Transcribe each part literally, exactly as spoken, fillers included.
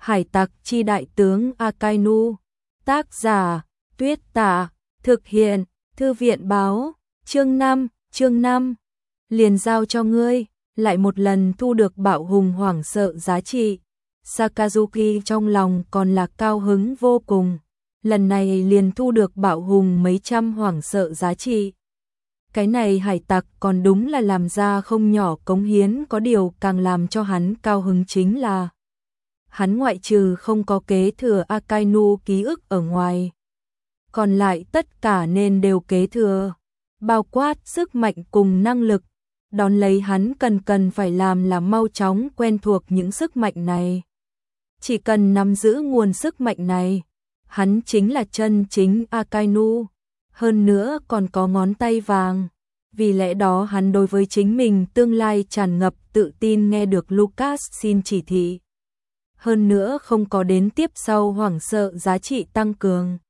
Hải tặc chi đại tướng Akainu. Tác giả, Tuyết Tả. Thực hiện, Thư viện báo. Chương năm, chương năm. Liền giao cho ngươi, lại một lần thu được bạo hùng hoảng sợ giá trị. Sakazuki trong lòng còn là cao hứng vô cùng. Lần này liền thu được bạo hùng mấy trăm hoảng sợ giá trị. Cái này hải tặc còn đúng là làm ra không nhỏ cống hiến, có điều càng làm cho hắn cao hứng chính là hắn ngoại trừ không có kế thừa Akainu ký ức ở ngoài, còn lại tất cả nên đều kế thừa, bao quát sức mạnh cùng năng lực. Đón lấy hắn cần cần phải làm là mau chóng quen thuộc những sức mạnh này. Chỉ cần nắm giữ nguồn sức mạnh này, hắn chính là chân chính Akainu, hơn nữa còn có ngón tay vàng. Vì lẽ đó hắn đối với chính mình tương lai tràn ngập tự tin, nghe được Lucas xin chỉ thị. Hơn nữa không có đến tiếp sau hoảng sợ giá trị tăng cường.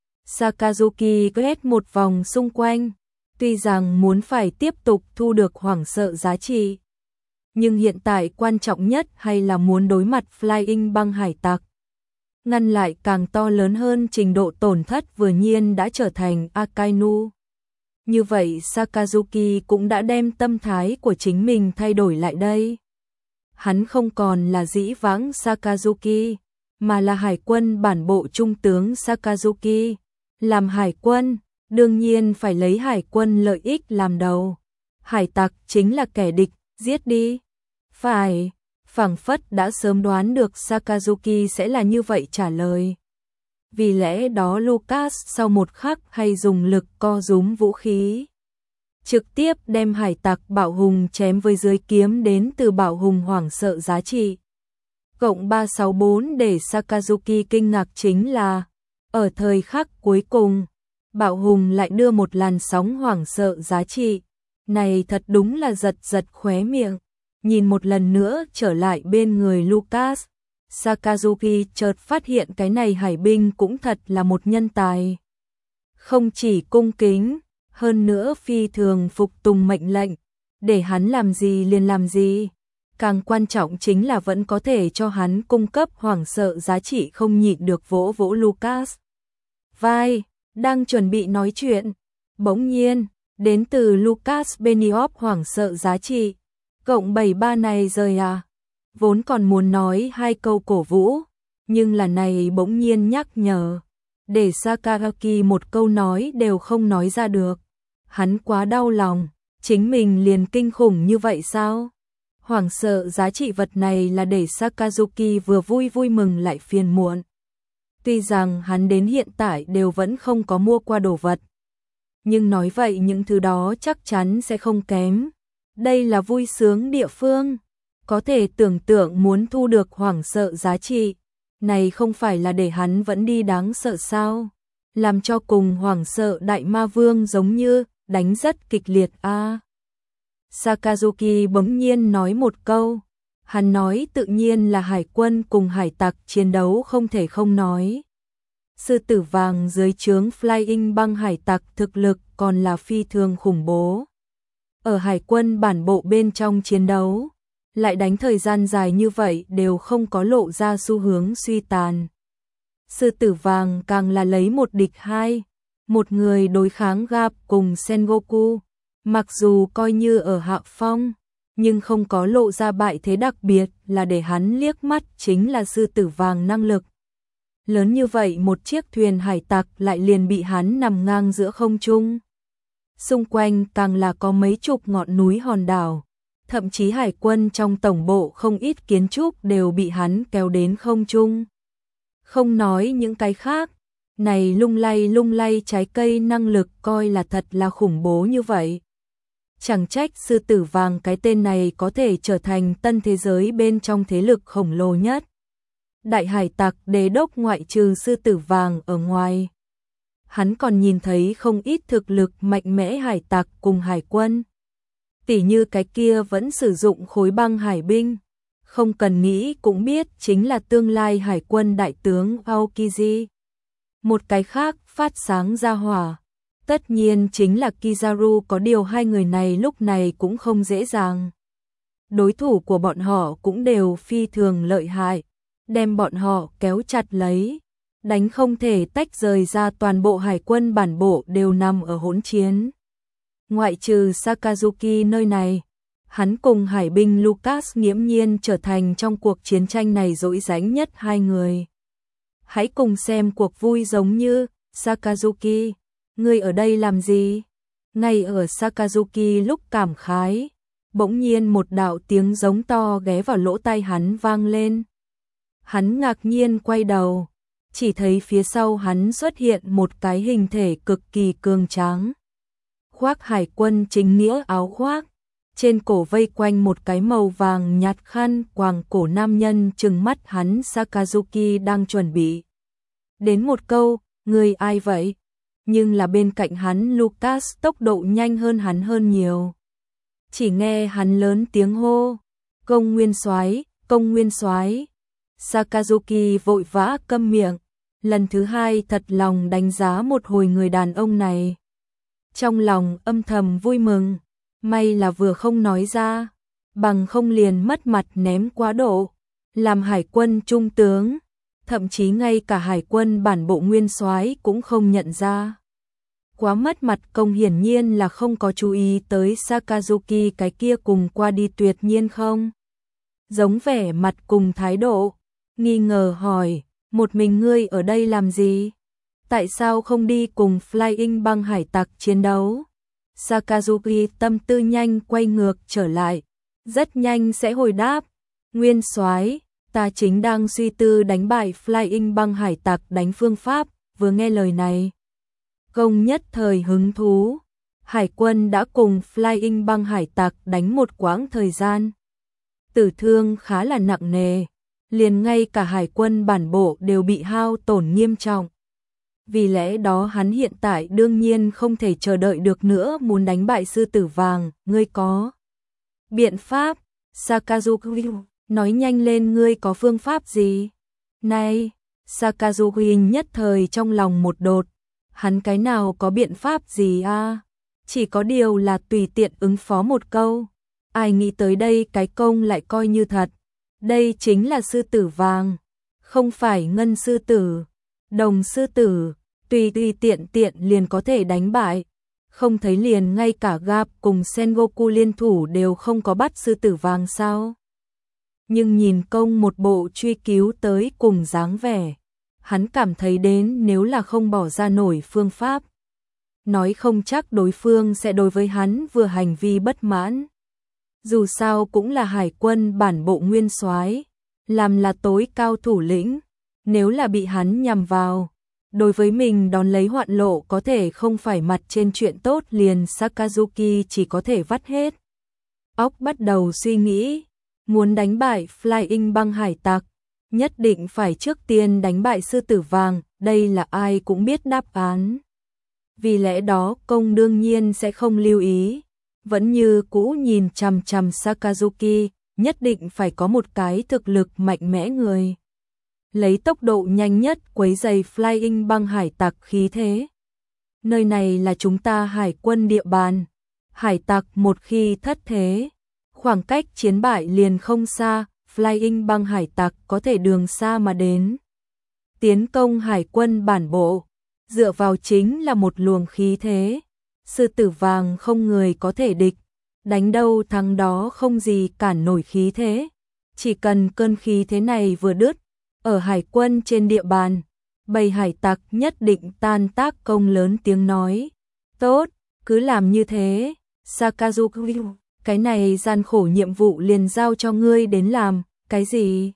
Sakazuki quét một vòng xung quanh, tuy rằng muốn phải tiếp tục thu được hoảng sợ giá trị, nhưng hiện tại quan trọng nhất hay là muốn đối mặt Flying băng hải tặc. Ngăn lại càng to lớn hơn trình độ tổn thất vừa nhiên đã trở thành Akainu. Như vậy Sakazuki cũng đã đem tâm thái của chính mình thay đổi lại đây. Hắn không còn là dĩ vãng Sakazuki, mà là hải quân bản bộ trung tướng Sakazuki. Làm hải quân, đương nhiên phải lấy hải quân lợi ích làm đầu. Hải tặc chính là kẻ địch, giết đi. Phải, phảng phất đã sớm đoán được Sakazuki sẽ là như vậy trả lời. Vì lẽ đó Lucas sau một khắc hay dùng lực co rúm vũ khí, trực tiếp đem hải tặc bạo hùng chém với dưới kiếm đến từ bạo hùng hoảng sợ giá trị cộng ba sáu bốn. Để Sakazuki kinh ngạc chính là, ở thời khắc cuối cùng, bạo hùng lại đưa một làn sóng hoảng sợ giá trị. Này thật đúng là giật giật khóe miệng. Nhìn một lần nữa trở lại bên người Lucas, Sakazuki chợt phát hiện cái này hải binh cũng thật là một nhân tài. Không chỉ cung kính, hơn nữa phi thường phục tùng mệnh lệnh, để hắn làm gì liền làm gì. Càng quan trọng chính là vẫn có thể cho hắn cung cấp hoảng sợ giá trị, không nhịn được vỗ vỗ Lucas vai, đang chuẩn bị nói chuyện. Bỗng nhiên, đến từ Lucas Benioff hoảng sợ giá trị cộng bảy ba này rời à. Vốn còn muốn nói hai câu cổ vũ, nhưng là này bỗng nhiên nhắc nhở, để Sakazuki một câu nói đều không nói ra được. Hắn quá đau lòng, chính mình liền kinh khủng như vậy sao? Hoảng sợ giá trị vật này là để Sakazuki vừa vui vui mừng lại phiền muộn. Tuy rằng hắn đến hiện tại đều vẫn không có mua qua đồ vật, nhưng nói vậy những thứ đó chắc chắn sẽ không kém. Đây là vui sướng địa phương. Có thể tưởng tượng muốn thu được hoảng sợ giá trị, này không phải là để hắn vẫn đi đáng sợ sao? Làm cho cùng hoảng sợ đại ma vương giống như đánh rất kịch liệt a. À. Sakazuki bỗng nhiên nói một câu, hắn nói tự nhiên là hải quân cùng hải tặc chiến đấu không thể không nói. Sư tử vàng dưới trướng Flying băng hải tặc thực lực còn là phi thường khủng bố. Ở hải quân bản bộ bên trong chiến đấu, lại đánh thời gian dài như vậy đều không có lộ ra xu hướng suy tàn. Sư tử vàng càng là lấy một địch hai, một người đối kháng Garp cùng Sengoku, mặc dù coi như ở hạ phong, nhưng không có lộ ra bại thế, đặc biệt là để hắn liếc mắt chính là sư tử vàng năng lực. Lớn như vậy một chiếc thuyền hải tặc lại liền bị hắn nằm ngang giữa không trung. Xung quanh càng là có mấy chục ngọn núi hòn đảo. Thậm chí hải quân trong tổng bộ không ít kiến trúc đều bị hắn kéo đến không trung. Không nói những cái khác, này lung lay lung lay trái cây năng lực coi là thật là khủng bố như vậy. Chẳng trách sư tử vàng cái tên này có thể trở thành tân thế giới bên trong thế lực khổng lồ nhất. Đại hải tặc đế đốc ngoại trừ sư tử vàng ở ngoài, hắn còn nhìn thấy không ít thực lực mạnh mẽ hải tặc cùng hải quân. Tỉ như cái kia vẫn sử dụng khối băng hải binh, không cần nghĩ cũng biết chính là tương lai hải quân đại tướng Aokiji. Một cái khác phát sáng ra hỏa, tất nhiên chính là Kizaru, có điều hai người này lúc này cũng không dễ dàng. Đối thủ của bọn họ cũng đều phi thường lợi hại, đem bọn họ kéo chặt lấy, đánh không thể tách rời ra, toàn bộ hải quân bản bộ đều nằm ở hỗn chiến. Ngoại trừ Sakazuki nơi này, hắn cùng hải binh Lucas nghiễm nhiên trở thành trong cuộc chiến tranh này dỗi dánh nhất hai người. Hãy cùng xem cuộc vui giống như, Sakazuki, ngươi ở đây làm gì? Ngay ở Sakazuki lúc cảm khái, bỗng nhiên một đạo tiếng giống to ghé vào lỗ tai hắn vang lên. Hắn ngạc nhiên quay đầu, chỉ thấy phía sau hắn xuất hiện một cái hình thể cực kỳ cường tráng. Khoác hải quân chính nghĩa áo khoác, trên cổ vây quanh một cái màu vàng nhạt khăn quàng cổ, nam nhân trừng mắt hắn. Sakazuki đang chuẩn bị đến một câu, người ai vậy? Nhưng là bên cạnh hắn Lucas tốc độ nhanh hơn hắn hơn nhiều. Chỉ nghe hắn lớn tiếng hô, công nguyên soái, công nguyên soái. Sakazuki vội vã câm miệng, lần thứ hai thật lòng đánh giá một hồi người đàn ông này. Trong lòng âm thầm vui mừng, may là vừa không nói ra, bằng không liền mất mặt ném quá độ. Làm hải quân trung tướng, thậm chí ngay cả hải quân bản bộ nguyên soái cũng không nhận ra. Quá mất mặt. Công hiển nhiên là không có chú ý tới Sakazuki cái kia cùng qua đi tuyệt nhiên không giống vẻ mặt cùng thái độ, nghi ngờ hỏi, một mình ngươi ở đây làm gì? Tại sao không đi cùng Flying băng hải tặc chiến đấu? Sakazuki tâm tư nhanh quay ngược trở lại, rất nhanh sẽ hồi đáp, nguyên soái, ta chính đang suy tư đánh bại Flying băng hải tặc đánh phương pháp. Vừa nghe lời này, Công nhất thời hứng thú. Hải quân đã cùng Flying băng hải tặc đánh một quãng thời gian, tử thương khá là nặng nề, liền ngay cả hải quân bản bộ đều bị hao tổn nghiêm trọng. Vì lẽ đó hắn hiện tại đương nhiên không thể chờ đợi được nữa, muốn đánh bại sư tử vàng. Ngươi có biện pháp? Sakazuki nói nhanh lên, ngươi có phương pháp gì? Này, Sakazuki nhất thời trong lòng một đột, hắn cái nào có biện pháp gì a? Chỉ có điều là tùy tiện ứng phó một câu. Ai nghĩ tới đây cái công lại coi như thật. Đây chính là sư tử vàng, không phải ngân sư tử, đồng sư tử, tùy tùy tiện tiện liền có thể đánh bại. Không thấy liền ngay cả Gap cùng Sengoku liên thủ đều không có bắt sư tử vàng sao? Nhưng nhìn công một bộ truy cứu tới cùng dáng vẻ, hắn cảm thấy đến nếu là không bỏ ra nổi phương pháp, nói không chắc đối phương sẽ đối với hắn vừa hành vi bất mãn. Dù sao cũng là hải quân bản bộ nguyên soái, làm là tối cao thủ lĩnh, nếu là bị hắn nhằm vào, đối với mình đón lấy hoạn lộ có thể không phải mặt trên chuyện tốt. Liền Sakazuki chỉ có thể vắt hết óc bắt đầu suy nghĩ, muốn đánh bại Flying băng hải tặc, nhất định phải trước tiên đánh bại sư tử vàng, đây là ai cũng biết đáp án. Vì lẽ đó công đương nhiên sẽ không lưu ý, vẫn như cũ nhìn chằm chằm Sakazuki, nhất định phải có một cái thực lực mạnh mẽ người, lấy tốc độ nhanh nhất quấy giày Flying băng hải tặc khí thế. Nơi này là chúng ta hải quân địa bàn, hải tặc một khi thất thế, khoảng cách chiến bại liền không xa, Flying băng hải tặc có thể đường xa mà đến. Tiến công hải quân bản bộ, dựa vào chính là một luồng khí thế. Sư tử vàng không người có thể địch, đánh đâu thắng đó, không gì cản nổi khí thế. Chỉ cần cơn khí thế này vừa đứt, ở hải quân trên địa bàn, bầy hải tặc nhất định tan tác. Công lớn tiếng nói, tốt, cứ làm như thế. Sakazuki, cái này gian khổ nhiệm vụ liền giao cho ngươi đến làm. Cái gì?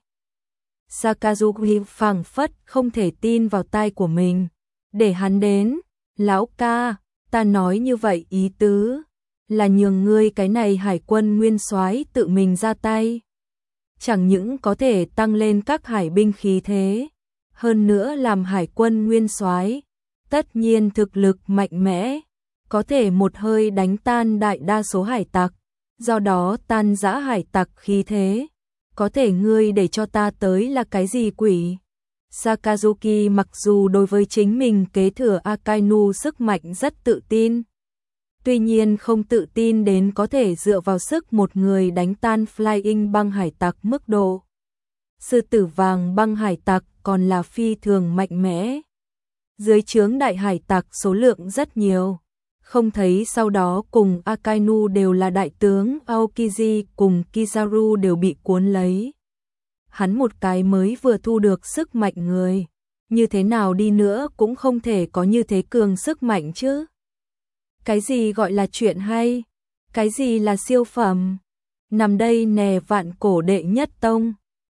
Sakazuki phảng phất không thể tin vào tai của mình. Để hắn đến. Lão ca, ta nói như vậy ý tứ là nhường ngươi cái này hải quân nguyên soái tự mình ra tay. Chẳng những có thể tăng lên các hải binh khí thế, hơn nữa làm hải quân nguyên soái, tất nhiên thực lực mạnh mẽ, có thể một hơi đánh tan đại đa số hải tặc, do đó tan rã hải tặc khí thế. Có thể ngươi để cho ta tới là cái gì quỷ? Sakazuki mặc dù đối với chính mình kế thừa Akainu sức mạnh rất tự tin, tuy nhiên không tự tin đến có thể dựa vào sức một người đánh tan Flying băng hải tặc mức độ. sư tử vàng băng hải tặc còn là phi thường mạnh mẽ. Dưới trướng đại hải tặc số lượng rất nhiều. Không thấy sau đó cùng Akainu đều là đại tướng, Aokiji cùng Kizaru đều bị cuốn lấy. Hắn một cái mới vừa thu được sức mạnh người, như thế nào đi nữa cũng không thể có như thế cường sức mạnh chứ. Cái gì gọi là chuyện hay? Cái gì là siêu phẩm? Nằm đây nè vạn cổ đệ nhất tông.